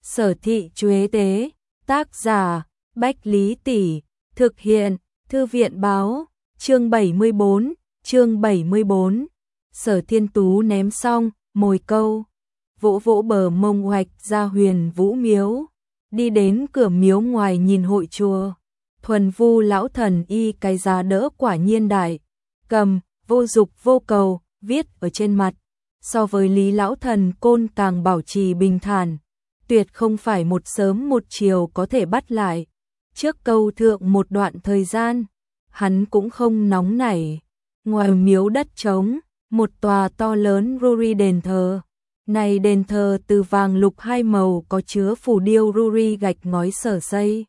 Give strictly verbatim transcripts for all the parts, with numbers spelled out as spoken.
Sở Thị Chuế Tế, tác giả, Bách Lý Tỷ, thực hiện, Thư viện Báo, chương bảy mươi bốn, chương bảy mươi bốn. Sở Thiên Tú ném xong, mồi câu, vỗ vỗ bờ mông hoạch ra Huyền Vũ Miếu, đi đến cửa miếu ngoài nhìn hội chùa. Thuần Vu lão thần y cái giá đỡ quả nhiên đại, cầm, vô dục vô cầu, viết ở trên mặt. So với Lý lão thần côn càng bảo trì bình thản, tuyệt không phải một sớm một chiều có thể bắt lại. Trước câu thượng một đoạn thời gian, hắn cũng không nóng nảy. Ngoài miếu đất trống, một tòa to lớn Ruri đền thờ. Này đền thờ từ vàng lục hai màu có chứa phù điêu Ruri gạch ngói sở xây.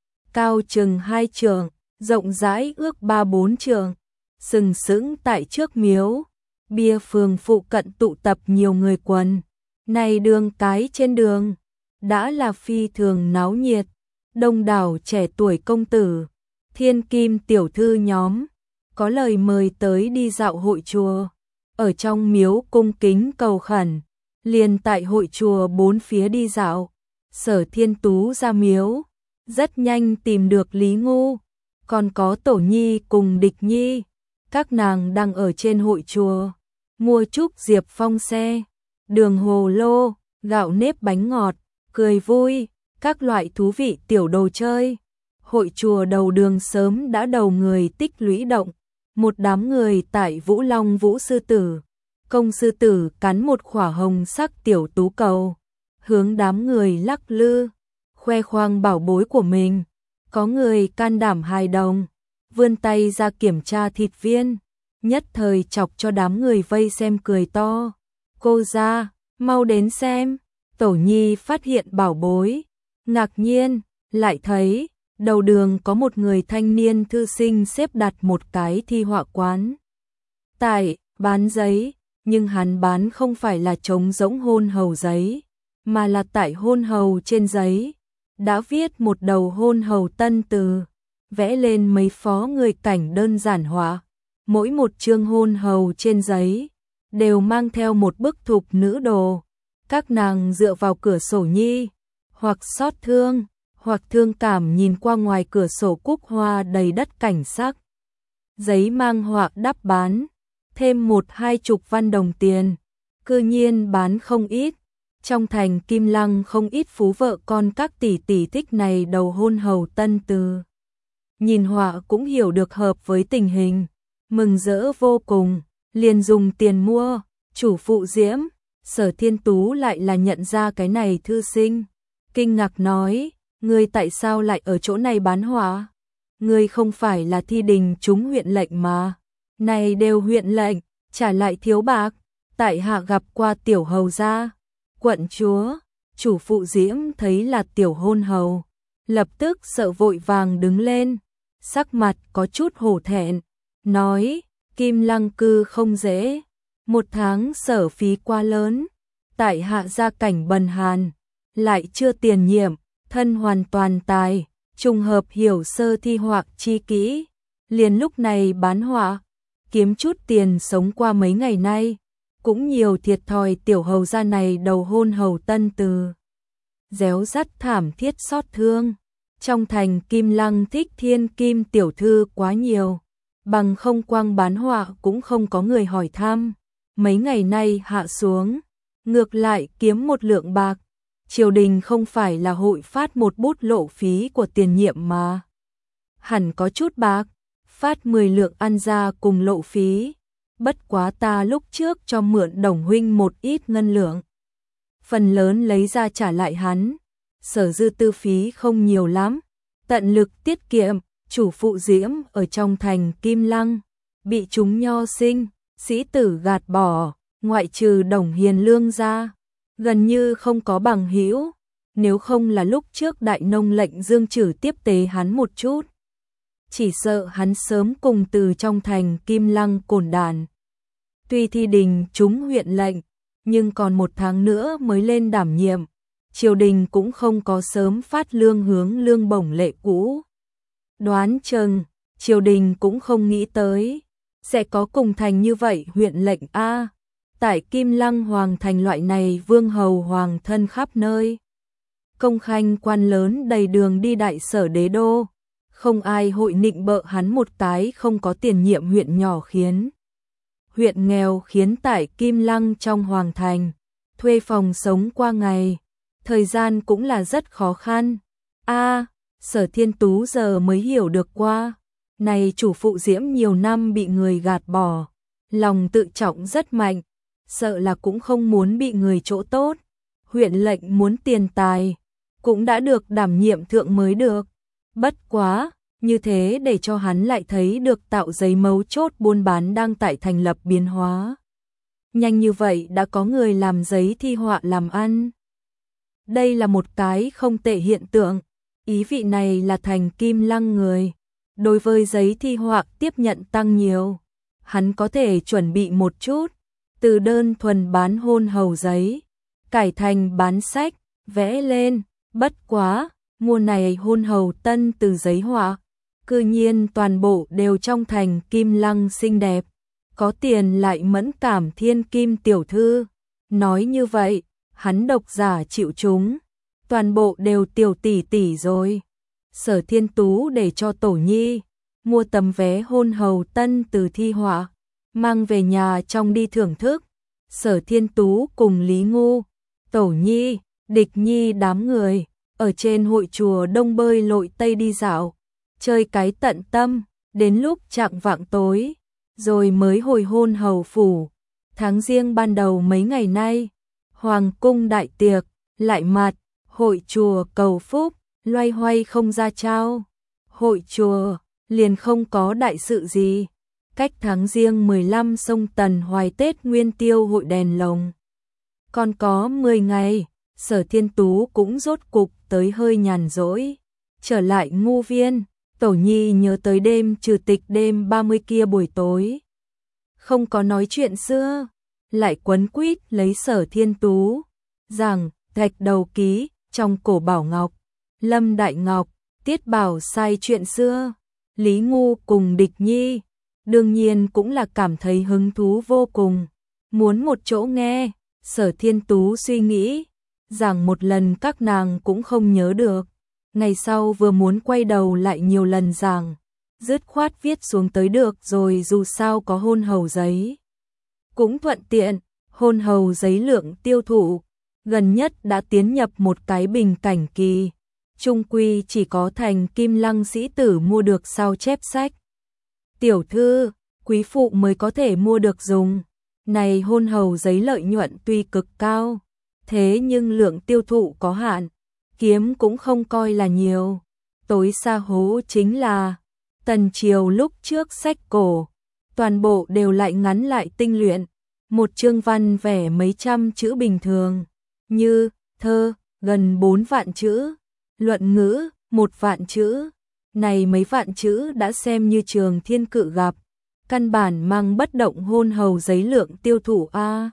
Cao chừng hai trượng, rộng rãi ước ba bốn trượng, sừng sững tại trước miếu. Bia phường phụ cận tụ tập nhiều người quần. Này đường cái trên đường, đã là phi thường náo nhiệt. Đông đảo trẻ tuổi công tử, thiên kim tiểu thư nhóm, có lời mời tới đi dạo hội chùa. Ở trong miếu cung kính cầu khẩn, liền tại hội chùa bốn phía đi dạo. Sở Thiên Tú ra miếu, rất nhanh tìm được Lý Ngu, còn có Tổ Nhi cùng Địch Nhi. Các nàng đang ở trên hội chùa, mua chúc diệp phong xe, đường hồ lô, gạo nếp bánh ngọt, cười vui, các loại thú vị tiểu đồ chơi. Hội chùa đầu đường sớm đã đầu người tích lũy động, một đám người tại Vũ Long Vũ Sư Tử. Công sư tử cắn một khỏa hồng sắc tiểu tú cầu, hướng đám người lắc lư, khoe khoang bảo bối của mình. Có người can đảm hài đồng, vươn tay ra kiểm tra thịt viên, nhất thời chọc cho đám người vây xem cười to. Cô ra, mau đến xem. Tổ Nhi phát hiện bảo bối, ngạc nhiên, lại thấy, đầu đường có một người thanh niên thư sinh xếp đặt một cái thi họa quán. Tại, bán giấy, nhưng hắn bán không phải là trống rỗng hôn hầu giấy, mà là tại hôn hầu trên giấy, đã viết một đầu hôn hầu tân từ, vẽ lên mấy phó người cảnh đơn giản hóa. Mỗi một chương hôn hầu trên giấy, đều mang theo một bức thục nữ đồ. Các nàng dựa vào cửa sổ nhi, hoặc xót thương, hoặc thương cảm nhìn qua ngoài cửa sổ cúc hoa đầy đất cảnh sắc. Giấy mang họa đắp bán, thêm một hai chục văn đồng tiền, cư nhiên bán không ít. Trong thành Kim Lăng không ít phú vợ con các tỷ tỷ thích này đầu hôn hầu tân từ. Nhìn họa cũng hiểu được hợp với tình hình, mừng rỡ vô cùng, liền dùng tiền mua. Chủ phụ Diễm, Sở Thiên Tú lại là nhận ra cái này thư sinh, kinh ngạc nói, ngươi tại sao lại ở chỗ này bán họa? Ngươi không phải là thi đình trúng huyện lệnh mà, này đều huyện lệnh, trả lại thiếu bạc. Tại hạ gặp qua tiểu hầu gia, quận chúa. Chủ phụ Diễm thấy là tiểu hôn hầu, lập tức sợ vội vàng đứng lên, sắc mặt có chút hổ thẹn, nói, Kim Lăng cư không dễ, một tháng sở phí quá lớn, tại hạ gia cảnh bần hàn, lại chưa tiền nhiệm, thân hoàn toàn tài, trùng hợp hiểu sơ thi họa chi kỹ, liền lúc này bán họa, kiếm chút tiền sống qua mấy ngày nay, cũng nhiều thiệt thòi tiểu hầu gia này đầu hôn hầu tân từ. Réo rắt thảm thiết xót thương, trong thành Kim Lăng thích thiên kim tiểu thư quá nhiều, bằng không quang bán họa cũng không có người hỏi thăm. Mấy ngày nay hạ xuống, ngược lại kiếm một lượng bạc. Triều đình không phải là hội phát một bút lộ phí của tiền nhiệm mà. Hẳn có chút bạc, phát mười lượng ăn ra cùng lộ phí. Bất quá ta lúc trước cho mượn Đồng huynh một ít ngân lượng, phần lớn lấy ra trả lại hắn. Sở dư tư phí không nhiều lắm, tận lực tiết kiệm. Chủ phụ Diễm ở trong thành Kim Lăng, bị chúng nho sinh, sĩ tử gạt bỏ, ngoại trừ Đồng Hiền Lương ra, gần như không có bằng hữu. Nếu không là lúc trước đại nông lệnh Dương Trử tiếp tế hắn một chút, chỉ sợ hắn sớm cùng từ trong thành Kim Lăng cồn đàn. Tuy thi đình trúng huyện lệnh, nhưng còn một tháng nữa mới lên đảm nhiệm, triều đình cũng không có sớm phát lương hướng lương bổng lệ cũ. Đoán chừng, triều đình cũng không nghĩ tới sẽ có cùng thành như vậy huyện lệnh A. Tại Kim Lăng hoàng thành loại này vương hầu hoàng thân khắp nơi, công khanh quan lớn đầy đường đi đại sở đế đô, không ai hội nịnh bợ hắn một cái không có tiền nhiệm huyện nhỏ khiến huyện nghèo khiến tại Kim Lăng trong hoàng thành, thuê phòng sống qua ngày, thời gian cũng là rất khó khăn. A, Sở Thiên Tú giờ mới hiểu được qua, này chủ phụ Diễm nhiều năm bị người gạt bỏ, lòng tự trọng rất mạnh, sợ là cũng không muốn bị người chỗ tốt, huyện lệnh muốn tiền tài, cũng đã được đảm nhiệm thượng mới được. Bất quá, như thế để cho hắn lại thấy được tạo giấy mấu chốt buôn bán đang tại thành lập biến hóa. Nhanh như vậy đã có người làm giấy thi họa làm ăn. Đây là một cái không tệ hiện tượng, ý vị này là thành Kim Lăng người. Đối với giấy thi họa tiếp nhận tăng nhiều, hắn có thể chuẩn bị một chút, từ đơn thuần bán hôn hầu giấy, cải thành bán sách, vẽ lên, bất quá, mùa này hôn hầu tân từ giấy họa, cư nhiên toàn bộ đều trong thành Kim Lăng xinh đẹp, có tiền lại mẫn cảm thiên kim tiểu thư. Nói như vậy, hắn độc giả chịu chúng, toàn bộ đều tiểu tỷ tỷ rồi. Sở Thiên Tú để cho Tổ Nhi mua tấm vé hôn hầu tân từ thi họa, mang về nhà trong đi thưởng thức. Sở Thiên Tú cùng Lý Ngu, Tổ Nhi, Địch Nhi đám người ở trên hội chùa Đông bơi lội Tây đi dạo, chơi cái tận tâm, đến lúc chạng vạng tối, rồi mới hồi hôn hầu phủ. Tháng Giêng ban đầu mấy ngày nay, hoàng cung đại tiệc, lại mặt, hội chùa cầu phúc, loay hoay không ra trao. Hội chùa liền không có đại sự gì. Cách tháng Giêng mười lăm sông Tần Hoài Tết Nguyên Tiêu hội đèn lồng còn có mười ngày, Sở Thiên Tú cũng rốt cục tới hơi nhàn rỗi. Trở lại Ngu Viên, Tổ Nhi nhớ tới đêm trừ tịch đêm ba mươi kia buổi tối. Không có nói chuyện xưa, lại quấn quýt lấy Sở Thiên Tú, rằng thạch đầu ký, trong cổ Bảo Ngọc, Lâm Đại Ngọc, Tiết Bảo sai chuyện xưa. Lý Ngu cùng Địch Nhi, đương nhiên cũng là cảm thấy hứng thú vô cùng, muốn một chỗ nghe. Sở Thiên Tú suy nghĩ, rằng một lần các nàng cũng không nhớ được, ngày sau vừa muốn quay đầu lại nhiều lần rằng, dứt khoát viết xuống tới được rồi, dù sao có hôn hầu giấy. Cũng thuận tiện, hôn hầu giấy lượng tiêu thụ, gần nhất đã tiến nhập một cái bình cảnh kỳ, chung quy chỉ có thành Kim Lăng sĩ tử mua được sao chép sách. Tiểu thư, quý phụ mới có thể mua được dùng. Này hôn hầu giấy lợi nhuận tuy cực cao, thế nhưng lượng tiêu thụ có hạn, kiếm cũng không coi là nhiều. Tối xa hố chính là, tần triều lúc trước sách cổ, toàn bộ đều lại ngắn lại tinh luyện, một chương văn vẻ mấy trăm chữ bình thường, như thơ, gần bốn vạn chữ, luận ngữ, một vạn chữ. Này mấy vạn chữ đã xem như Trường Thiên Cự gặp, căn bản mang bất động hôn hầu giấy lượng tiêu thụ a.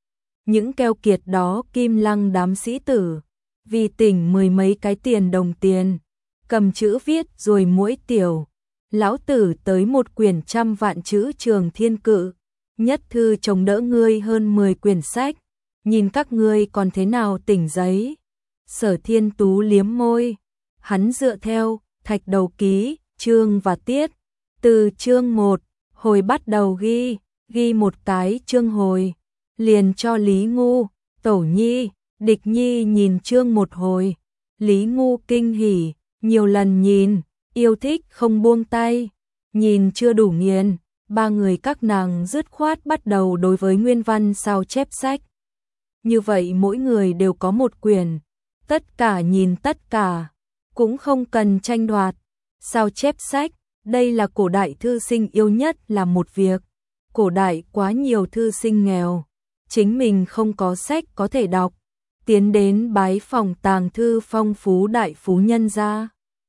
Những keo kiệt đó Kim Lăng đám sĩ tử, vì tỉnh mười mấy cái tiền đồng tiền, cầm chữ viết rồi mỗi tiểu, lão tử tới một quyển trăm vạn chữ Trường Thiên Cự, nhất thư chống đỡ ngươi hơn mười quyển sách, nhìn các ngươi còn thế nào tỉnh giấy. Sở Thiên Tú liếm môi, hắn dựa theo thạch đầu ký, chương và tiết, từ chương một, hồi bắt đầu ghi, ghi một cái chương hồi, liền cho Lý Ngu, Tổ Nhi, Địch Nhi nhìn chương một hồi. Lý Ngu kinh hỉ, nhiều lần nhìn, yêu thích không buông tay, nhìn chưa đủ nghiền, ba người các nàng dứt khoát bắt đầu đối với nguyên văn sao chép sách. Như vậy mỗi người đều có một quyển, tất cả nhìn tất cả, cũng không cần tranh đoạt. Sao chép sách, đây là cổ đại thư sinh yêu nhất là một việc. Cổ đại quá nhiều thư sinh nghèo, chính mình không có sách có thể đọc, tiến đến bái phòng tàng thư phong phú đại phú nhân gia,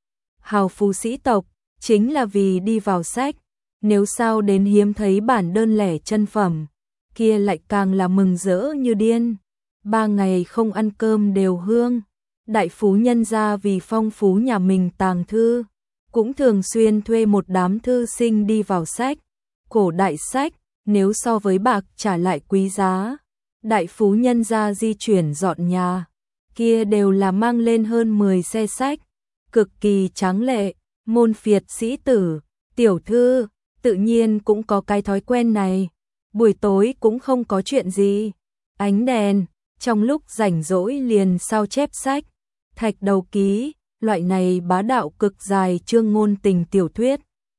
hào phú sĩ tộc, chính là vì đi vào sách. Nếu sao đến hiếm thấy bản đơn lẻ chân phẩm, kia lại càng là mừng rỡ như điên. Ba ngày không ăn cơm đều hương. Đại phú nhân gia vì phong phú nhà mình tàng thư, cũng thường xuyên thuê một đám thư sinh đi vào sách. Cổ đại sách, nếu so với bạc trả lại quý giá. Đại phú nhân gia di chuyển dọn nhà, kia đều là mang lên hơn mười xe sách, cực kỳ tráng lệ, môn phiệt sĩ tử, tiểu thư, tự nhiên cũng có cái thói quen này. Buổi tối cũng không có chuyện gì, ánh đèn, trong lúc rảnh rỗi liền sao chép sách, thạch đầu ký, loại này bá đạo cực dài chương ngôn tình tiểu thuyết.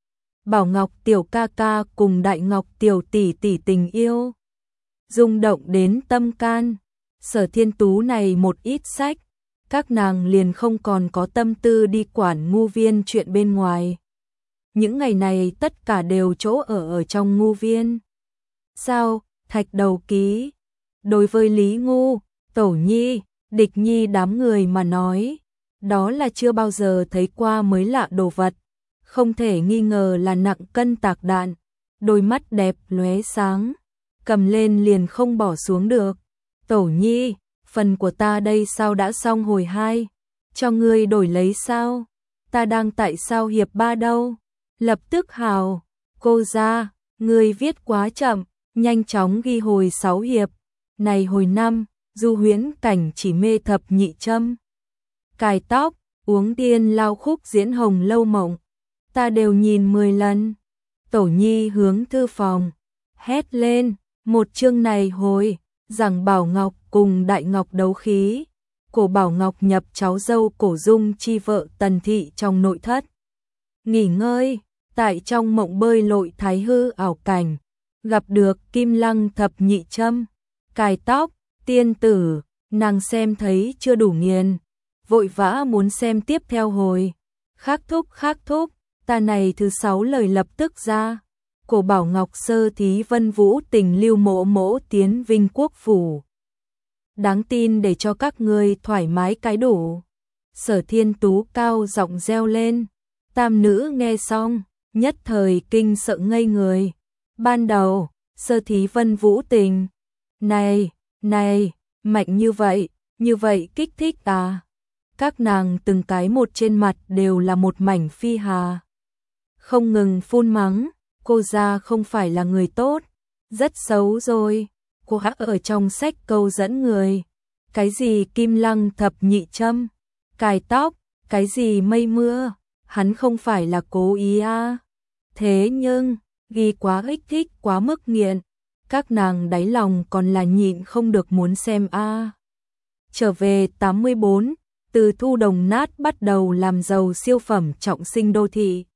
Bảo Ngọc tiểu ca ca cùng Đại Ngọc tiểu tỷ tỷ tình yêu, rung động đến tâm can. Sở Thiên Tú này một ít sách, các nàng liền không còn có tâm tư đi quản ngu viên chuyện bên ngoài. Những ngày này tất cả đều chỗ ở ở trong ngu viên. Sao, thạch đầu ký, đối với Lý Ngu, Tẩu Nhi, Địch Nhi đám người mà nói, đó là chưa bao giờ thấy qua mới lạ đồ vật, không thể nghi ngờ là nặng cân tạc đạn, đôi mắt đẹp lóe sáng, cầm lên liền không bỏ xuống được. Tẩu Nhi, phần của ta đây sao đã xong hồi hai, cho ngươi đổi lấy sao? Ta đang tại sao hiệp ba đâu? Lập tức hào, cô ra, ngươi viết quá chậm, nhanh chóng ghi hồi sáu hiệp. Này hồi năm, du huyễn cảnh chỉ mê thập nhị châm. Cài tóc, uống tiên lao khúc diễn hồng lâu mộng, ta đều nhìn mười lần. Tẩu Nhi hướng thư phòng, hét lên, một chương này hồi, rằng Bảo Ngọc cùng Đại Ngọc đấu khí, cổ Bảo Ngọc nhập cháu dâu cổ dung chi vợ Tần Thị trong nội thất. Nghỉ ngơi, tại trong mộng bơi lội thái hư ảo cảnh, gặp được Kim Lăng thập nhị châm, cài tóc, tiên tử, nàng xem thấy chưa đủ nghiền, vội vã muốn xem tiếp theo hồi. Khắc thúc khắc thúc, ta này thứ sáu lời lập tức ra. Cổ Bảo Ngọc sơ thí Vân Vũ tình lưu mộ mỗ tiến Vinh Quốc phủ. Đáng tin để cho các ngươi thoải mái cái đủ. Sở Thiên Tú cao giọng reo lên. Tam nữ nghe xong, nhất thời kinh sợ ngây người. Ban đầu, sơ thí Vân Vũ tình. Này, này, mạnh như vậy, như vậy kích thích à. Các nàng từng cái một trên mặt đều là một mảnh phi hà. Không ngừng phun mắng, cô ra không phải là người tốt, rất xấu rồi. Cô hắc ở trong sách câu dẫn người. Cái gì Kim Lăng thập nhị châm, cài tóc, cái gì mây mưa, hắn không phải là cố ý à. Thế nhưng, ghi quá ích thích quá mức nghiện, các nàng đáy lòng còn là nhịn không được muốn xem a. À. Trở về tám mươi bốn, từ thu đồng nát bắt đầu làm giàu siêu phẩm trọng sinh đô thị.